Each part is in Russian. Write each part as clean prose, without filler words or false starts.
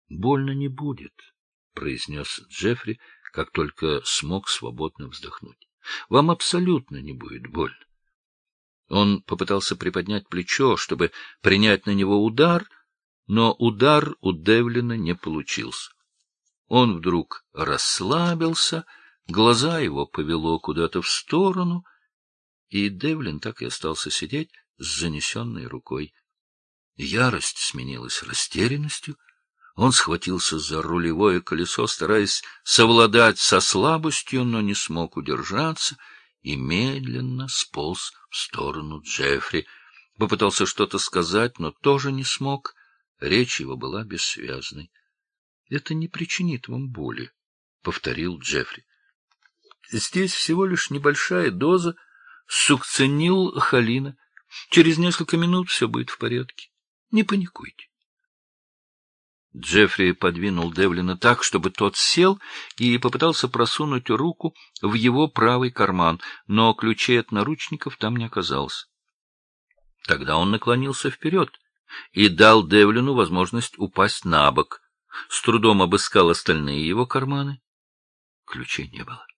— Больно не будет, — произнес Джеффри, как только смог свободно вздохнуть. — Вам абсолютно не будет больно. Он попытался приподнять плечо, чтобы принять на него удар, но удар у Девлина не получился. Он вдруг расслабился, глаза его повело куда-то в сторону, и Девлин так и остался сидеть с занесенной рукой. Ярость сменилась растерянностью. Он схватился за рулевое колесо, стараясь совладать со слабостью, но не смог удержаться и медленно сполз в сторону Джеффри. Попытался что-то сказать, но тоже не смог. Речь его была бессвязной. — Это не причинит вам боли, — повторил Джеффри. — Здесь всего лишь небольшая доза сукцинилхолина. Через несколько минут все будет в порядке. Не паникуйте. Джеффри подвинул Девлина так, чтобы тот сел, и попытался просунуть руку в его правый карман, но ключей от наручников там не оказалось. Тогда он наклонился вперед и дал Девлину возможность упасть на бок. С трудом обыскал остальные его карманы. Ключей не было.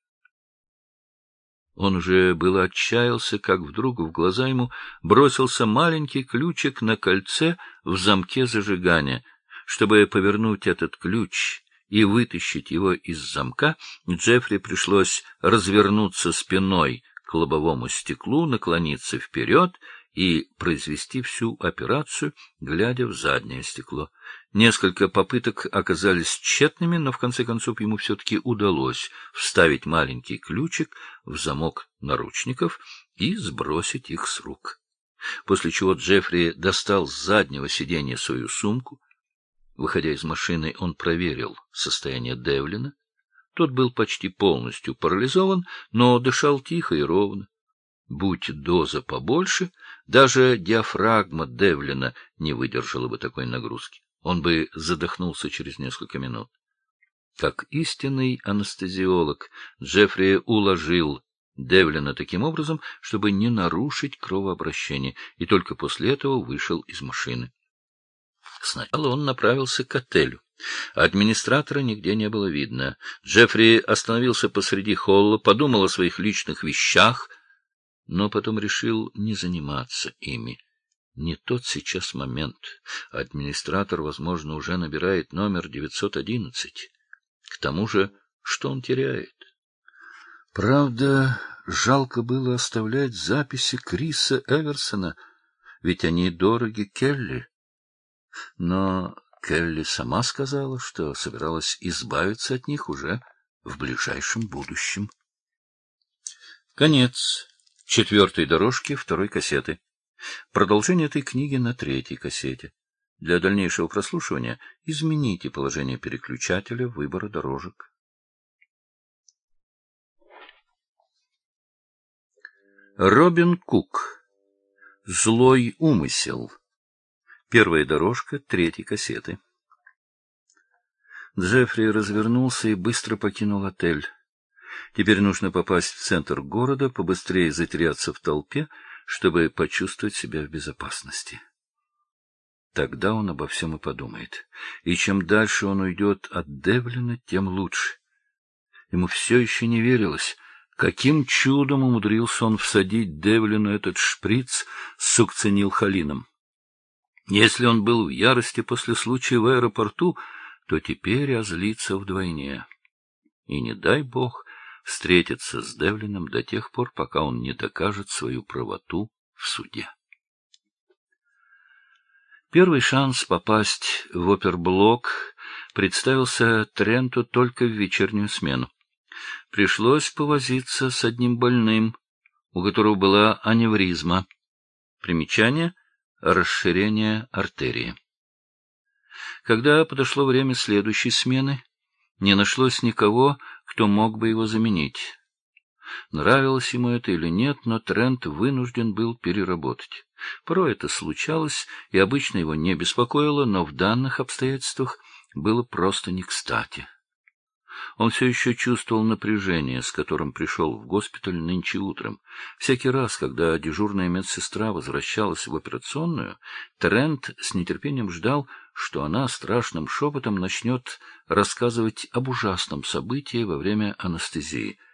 Он уже было отчаялся, как вдруг в глаза ему бросился маленький ключик на кольце в замке зажигания. Чтобы повернуть этот ключ и вытащить его из замка, Джеффри пришлось развернуться спиной к лобовому стеклу, наклониться вперед и произвести всю операцию, глядя в заднее стекло. Несколько попыток оказались тщетными, но в конце концов ему все-таки удалось вставить маленький ключик в замок наручников и сбросить их с рук. После чего Джеффри достал с заднего сиденья свою сумку. Выходя из машины, он проверил состояние Девлина. Тот был почти полностью парализован, но дышал тихо и ровно. Будь доза побольше, даже диафрагма Девлина не выдержала бы такой нагрузки. Он бы задохнулся через несколько минут. Как истинный анестезиолог, Джеффри уложил Девлина таким образом, чтобы не нарушить кровообращение, и только после этого вышел из машины. Сначала он направился к отелю. Администратора нигде не было видно. Джеффри остановился посреди холла, подумал о своих личных вещах, но потом решил не заниматься ими. Не тот сейчас момент. Администратор, возможно, уже набирает номер 911. К тому же, что он теряет? Правда, жалко было оставлять записи Криса Эверсона, ведь они дороги Келли. Но Келли сама сказала, что собиралась избавиться от них уже в ближайшем будущем. Конец 4-й дорожки 2-й кассеты. Продолжение этой книги на 3-й кассете. Для дальнейшего прослушивания измените положение переключателя выбора дорожек. Робин Кук. Злой умысел. 1-я дорожка 3-й кассеты. Джеффри развернулся и быстро покинул отель. Теперь нужно попасть в центр города, побыстрее затеряться в толпе, чтобы почувствовать себя в безопасности. Тогда он обо всем и подумает. И чем дальше он уйдет от Девлина, тем лучше. Ему все еще не верилось, каким чудом умудрился он всадить Девлину этот шприц с сукцинилхолином. Если он был в ярости после случая в аэропорту, то теперь озлится вдвойне. И не дай бог встретиться с Девлином до тех пор, пока он не докажет свою правоту в суде. Первый шанс попасть в оперблок представился Тренту только в вечернюю смену. Пришлось повозиться с одним больным, у которого была аневризма. Примечание — расширение артерии. Когда подошло время следующей смены, не нашлось никого, кто мог бы его заменить. Нравилось ему это или нет, но Трент вынужден был переработать. Порой это случалось, и обычно его не беспокоило, но в данных обстоятельствах было просто не кстати. Он все еще чувствовал напряжение, с которым пришел в госпиталь нынче утром. Всякий раз, когда дежурная медсестра возвращалась в операционную, Терент с нетерпением ждал, что она страшным шепотом начнет рассказывать об ужасном событии во время анестезии.